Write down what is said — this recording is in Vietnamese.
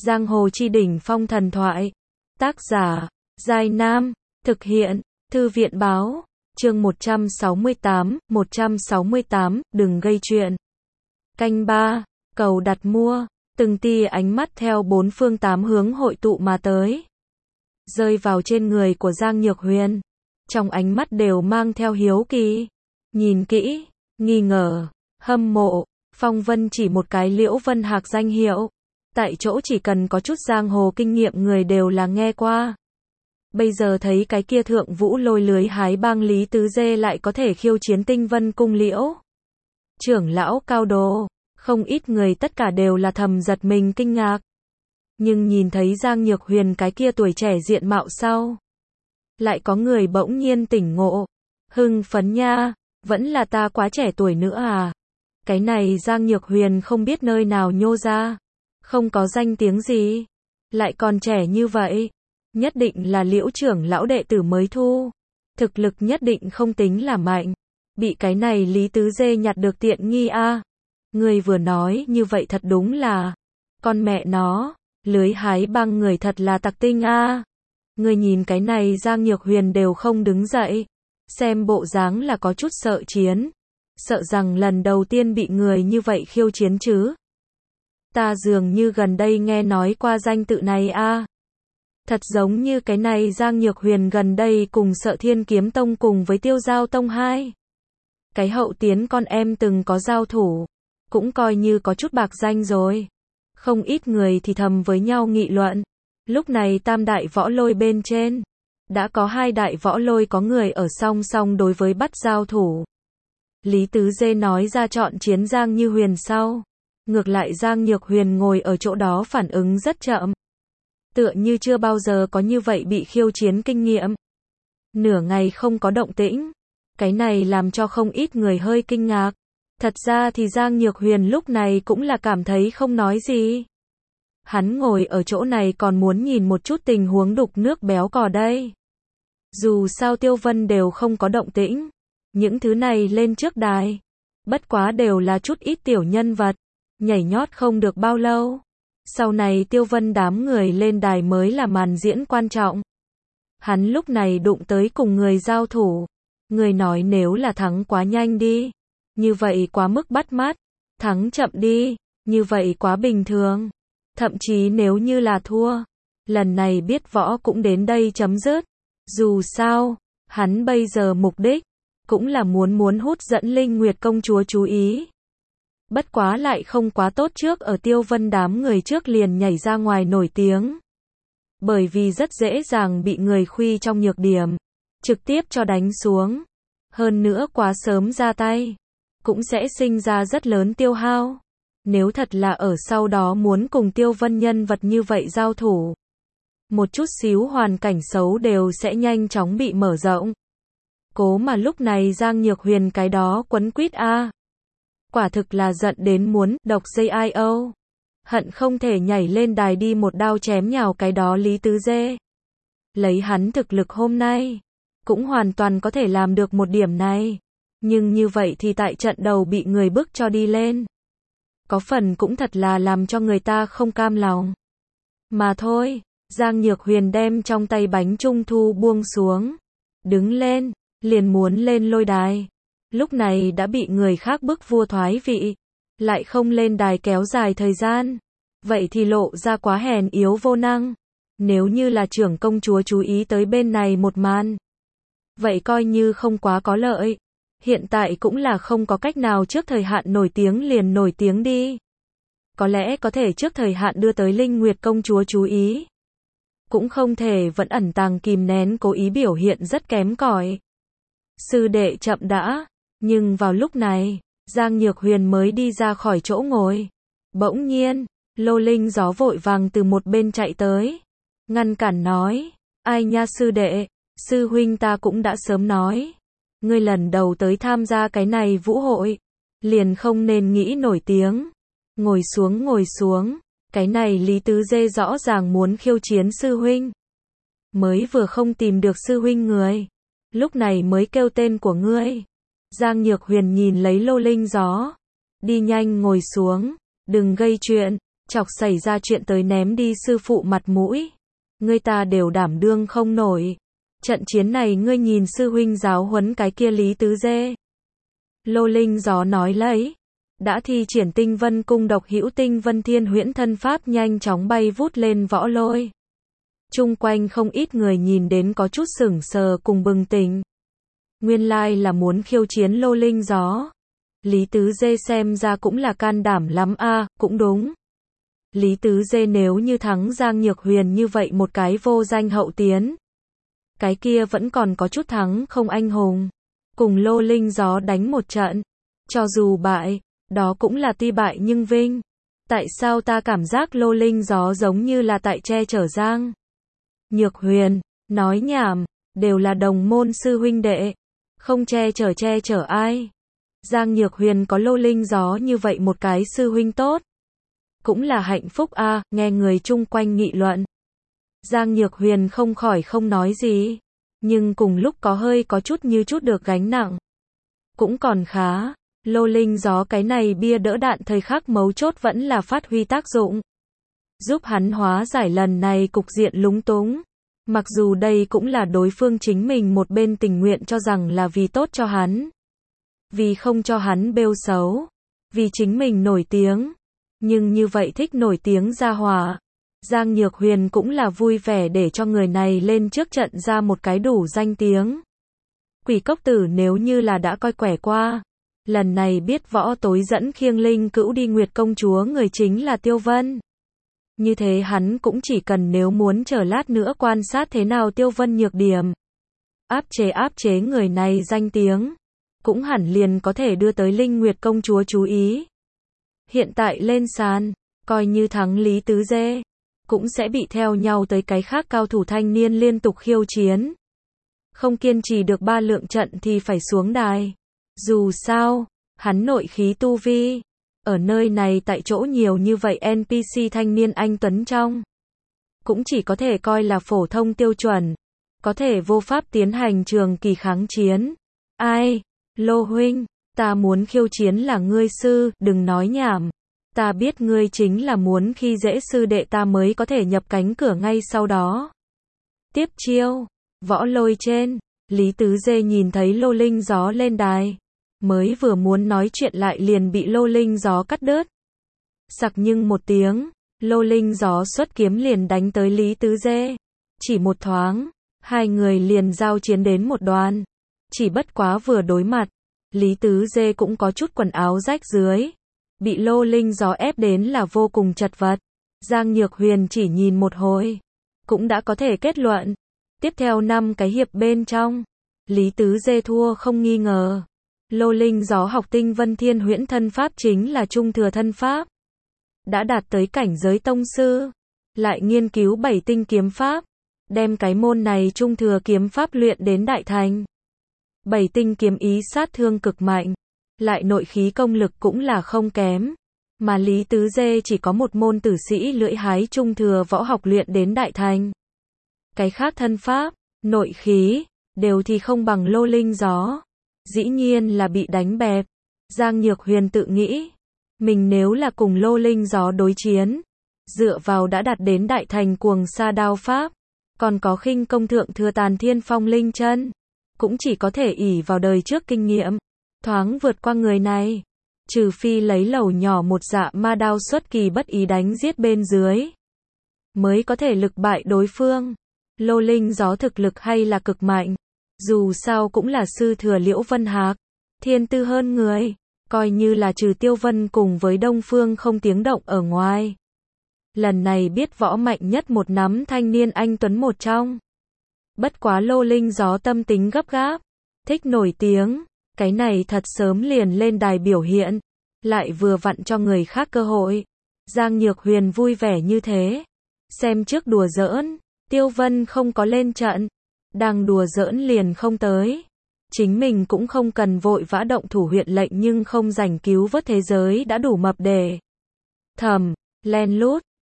Giang hồ chi đỉnh phong thần thoại. Tác giả, Giai Nam. Thực hiện, Thư viện báo. Chương 168, đừng gây chuyện. Canh 3, cầu đặt mua. Từng tia ánh mắt theo bốn phương tám hướng hội tụ mà tới. Rơi vào trên người của Giang Nhược Huyền. Trong ánh mắt đều mang theo hiếu kỳ. Nhìn kỹ, nghi ngờ, hâm mộ. Phong Vân chỉ một cái Liễu Vân Hạc danh hiệu. Tại chỗ chỉ cần có chút giang hồ kinh nghiệm người đều là nghe qua. Bây giờ thấy cái kia Thượng Vũ Lôi lưới hái bang Lý Tứ Dê lại có thể khiêu chiến Tinh Vân Cung Liễu trưởng lão cao đồ. Không ít người tất cả đều là thầm giật mình kinh ngạc. Nhưng nhìn thấy Giang Nhược Huyền cái kia tuổi trẻ diện mạo sau. Lại có người bỗng nhiên tỉnh ngộ. Hưng phấn nha, vẫn là ta quá trẻ tuổi nữa à. Cái này Giang Nhược Huyền không biết nơi nào nhô ra. Không có danh tiếng gì. Lại còn trẻ như vậy. Nhất định là Liễu trưởng lão đệ tử mới thu. Thực lực nhất định không tính là mạnh. Bị cái này Lý Tứ Dê nhặt được tiện nghi a. Người vừa nói như vậy thật đúng là. Con mẹ nó, lưới hái băng người thật là tặc tinh a. Người nhìn cái này Giang Nhược Huyền đều không đứng dậy. Xem bộ dáng là có chút sợ chiến. Sợ rằng lần đầu tiên bị người như vậy khiêu chiến chứ. Ta dường như gần đây nghe nói qua danh tự này a. Thật giống như cái này Giang Nhược Huyền gần đây cùng Sợ Thiên Kiếm Tông cùng với Tiêu Giao Tông 2. Cái hậu tiến con em từng có giao thủ. Cũng coi như có chút bạc danh rồi. Không ít người thì thầm với nhau nghị luận. Lúc này tam đại võ lôi bên trên. Đã có hai đại võ lôi có người ở song song đối với bắt giao thủ. Lý Tứ Dê nói ra chọn chiến Giang Như Huyền sau. Ngược lại Giang Nhược Huyền ngồi ở chỗ đó phản ứng rất chậm. Tựa như chưa bao giờ có như vậy bị khiêu chiến kinh nghiệm. Nửa ngày không có động tĩnh. Cái này làm cho không ít người hơi kinh ngạc. Thật ra thì Giang Nhược Huyền lúc này cũng là cảm thấy không nói gì. Hắn ngồi ở chỗ này còn muốn nhìn một chút tình huống đục nước béo cò đây. Dù sao Tiêu Vân đều không có động tĩnh. Những thứ này lên trước đài. Bất quá đều là chút ít tiểu nhân vật. Nhảy nhót không được bao lâu. Sau này Tiêu Vân đám người lên đài mới là màn diễn quan trọng. Hắn lúc này đụng tới cùng người giao thủ. Người nói nếu là thắng quá nhanh đi. Như vậy quá mức bắt mắt. Thắng chậm đi. Như vậy quá bình thường. Thậm chí nếu như là thua. Lần này biết võ cũng đến đây chấm dứt. Dù sao, hắn bây giờ mục đích. Cũng là muốn hút dẫn Linh Nguyệt công chúa chú ý. Bất quá lại không quá tốt trước ở Tiêu Vân đám người trước liền nhảy ra ngoài nổi tiếng. Bởi vì rất dễ dàng bị người khuy trong nhược điểm. Trực tiếp cho đánh xuống. Hơn nữa quá sớm ra tay. Cũng sẽ sinh ra rất lớn tiêu hao. Nếu thật là ở sau đó muốn cùng Tiêu Vân nhân vật như vậy giao thủ. Một chút xíu hoàn cảnh xấu đều sẽ nhanh chóng bị mở rộng. Cố mà lúc này Giang Nhược Huyền cái đó quấn quýt a. Quả thực là giận đến muốn độc JIO. Hận không thể nhảy lên đài đi một đao chém nhào cái đó Lý Tứ Dê. Lấy hắn thực lực hôm nay. Cũng hoàn toàn có thể làm được một điểm này. Nhưng như vậy thì tại trận đầu bị người bức cho đi lên. Có phần cũng thật là làm cho người ta không cam lòng. Mà thôi, Giang Nhược Huyền đem trong tay bánh trung thu buông xuống. Đứng lên, liền muốn lên lôi đài. Lúc này đã bị người khác bức vua thoái vị. Lại không lên đài kéo dài thời gian. Vậy thì lộ ra quá hèn yếu vô năng. Nếu như là trưởng công chúa chú ý tới bên này một màn. Vậy coi như không quá có lợi. Hiện tại cũng là không có cách nào trước thời hạn nổi tiếng liền nổi tiếng đi. Có lẽ có thể trước thời hạn đưa tới Linh Nguyệt công chúa chú ý. Cũng không thể vẫn ẩn tàng kìm nén cố ý biểu hiện rất kém cỏi. Sư đệ chậm đã. Nhưng vào lúc này, Giang Nhược Huyền mới đi ra khỏi chỗ ngồi. Bỗng nhiên, Lô Linh Gió vội vàng từ một bên chạy tới. Ngăn cản nói, ai nha sư đệ, sư huynh ta cũng đã sớm nói. Ngươi lần đầu tới tham gia cái này vũ hội. Liền không nên nghĩ nổi tiếng. Ngồi xuống, cái này Lý Tứ Dê rõ ràng muốn khiêu chiến sư huynh. Mới vừa không tìm được sư huynh người. Lúc này mới kêu tên của ngươi. Giang Nhược Huyền nhìn lấy Lô Linh Gió. Đi nhanh ngồi xuống, đừng gây chuyện. chọc xảy ra chuyện tới ném đi sư phụ mặt mũi. Ngươi ta đều đảm đương không nổi. Trận chiến này ngươi nhìn sư huynh giáo huấn cái kia Lý Tứ Dê. Lô Linh Gió nói lấy. Đã thi triển Tinh Vân Cung độc hữu Tinh Vân Thiên Huyễn thân pháp nhanh chóng bay vút lên võ lôi. Chung quanh không ít người nhìn đến có chút sửng sờ cùng bừng tỉnh. Nguyên lai là muốn khiêu chiến Lô Linh Gió. Lý Tứ Dê xem ra cũng là can đảm lắm a, cũng đúng. Lý Tứ Dê nếu như thắng Giang Nhược Huyền như vậy một cái vô danh hậu tiến. Cái kia vẫn còn có chút thắng không anh hùng. Cùng Lô Linh Gió đánh một trận. Cho dù bại, đó cũng là tuy bại nhưng vinh. Tại sao ta cảm giác Lô Linh Gió giống như là tại che chở Giang Nhược Huyền, nói nhảm, đều là đồng môn sư huynh đệ. Không che chở ai. Giang Nhược Huyền có Lô Linh Gió như vậy một cái sư huynh tốt. Cũng là hạnh phúc a, nghe người chung quanh nghị luận. Giang Nhược Huyền không khỏi không nói gì. Nhưng cùng lúc có chút như chút được gánh nặng. Cũng còn khá. Lô Linh Gió cái này bia đỡ đạn thời khắc mấu chốt vẫn là phát huy tác dụng. Giúp hắn hóa giải lần này cục diện lúng túng. Mặc dù đây cũng là đối phương chính mình một bên tình nguyện cho rằng là vì tốt cho hắn. Vì không cho hắn bêu xấu. Vì chính mình nổi tiếng. Nhưng như vậy thích nổi tiếng ra hỏa. Giang Nhược Huyền cũng là vui vẻ để cho người này lên trước trận ra một cái đủ danh tiếng. Quỷ Cốc Tử nếu như là đã coi quẻ qua. Lần này biết võ tối dẫn Khiêng Linh Cữu đi Nguyệt Công Chúa người chính là Tiêu Vân. Như thế hắn cũng chỉ cần nếu muốn chờ lát nữa quan sát thế nào Tiêu Vân nhược điểm. Áp chế người này danh tiếng. Cũng hẳn liền có thể đưa tới Linh Nguyệt Công Chúa chú ý. Hiện tại lên sàn, coi như thắng Lý Tứ Dê. Cũng sẽ bị theo nhau tới cái khác cao thủ thanh niên liên tục khiêu chiến. Không kiên trì được 3 lượng trận thì phải xuống đài. Dù sao, hắn nội khí tu vi. Ở nơi này tại chỗ nhiều như vậy NPC thanh niên anh tuấn trong. Cũng chỉ có thể coi là phổ thông tiêu chuẩn. Có thể vô pháp tiến hành trường kỳ kháng chiến. Ai? Lô huynh, ta muốn khiêu chiến là ngươi sư, đừng nói nhảm. Ta biết ngươi chính là muốn khi dễ sư đệ ta mới có thể nhập cánh cửa ngay sau đó. Tiếp chiêu, võ lôi trên, Lý Tứ Dê nhìn thấy Lô Linh Gió lên đài. Mới vừa muốn nói chuyện lại liền bị Lô Linh Gió cắt đứt. Sặc nhưng một tiếng, Lô Linh Gió xuất kiếm liền đánh tới Lý Tứ Dê. Chỉ một thoáng, hai người liền giao chiến đến một đoàn. Chỉ bất quá vừa đối mặt, Lý Tứ Dê cũng có chút quần áo rách dưới. Bị Lô Linh Gió ép đến là vô cùng chật vật. Giang Nhược Huyền chỉ nhìn một hồi, cũng đã có thể kết luận. Tiếp theo 5 cái hiệp bên trong, Lý Tứ Dê thua không nghi ngờ. Lô Linh Gió học Tinh Vân Thiên Huyễn thân pháp chính là trung thừa thân pháp. Đã đạt tới cảnh giới tông sư. Lại nghiên cứu 7 tinh kiếm pháp. Đem cái môn này trung thừa kiếm pháp luyện đến đại thành. 7 tinh kiếm ý sát thương cực mạnh. Lại nội khí công lực cũng là không kém. Mà Lý Tứ Dê chỉ có một môn tử sĩ lưỡi hái trung thừa võ học luyện đến đại thành. Cái khác thân pháp, nội khí, đều thì không bằng Lô Linh Gió. Dĩ nhiên là bị đánh bẹp. Giang Nhược Huyền tự nghĩ, mình nếu là cùng Lô Linh Gió đối chiến, dựa vào đã đạt đến đại thành cuồng sa đao pháp, còn có khinh công thượng thừa Tàn Thiên Phong Linh chân, cũng chỉ có thể ỷ vào đời trước kinh nghiệm, thoáng vượt qua người này. Trừ phi lấy lẩu nhỏ một dạ ma đao xuất kỳ bất ý đánh giết bên dưới, mới có thể lực bại đối phương. Lô Linh Gió thực lực hay là cực mạnh. Dù sao cũng là sư thừa Liễu Vân Hạc, thiên tư hơn người, coi như là trừ Tiêu Vân cùng với Đông Phương không tiếng động ở ngoài. Lần này biết võ mạnh nhất một nắm thanh niên anh tuấn một trong. Bất quá Lô Linh Gió tâm tính gấp gáp, thích nổi tiếng, cái này thật sớm liền lên đài biểu hiện, lại vừa vặn cho người khác cơ hội. Giang Nhược Huyền vui vẻ như thế, xem trước đùa giỡn, Tiêu Vân không có lên trận. Đang đùa giỡn liền không tới. Chính mình cũng không cần vội vã động thủ huyện lệnh nhưng không rảnh cứu vớt thế giới đã đủ mập để thầm, len lút,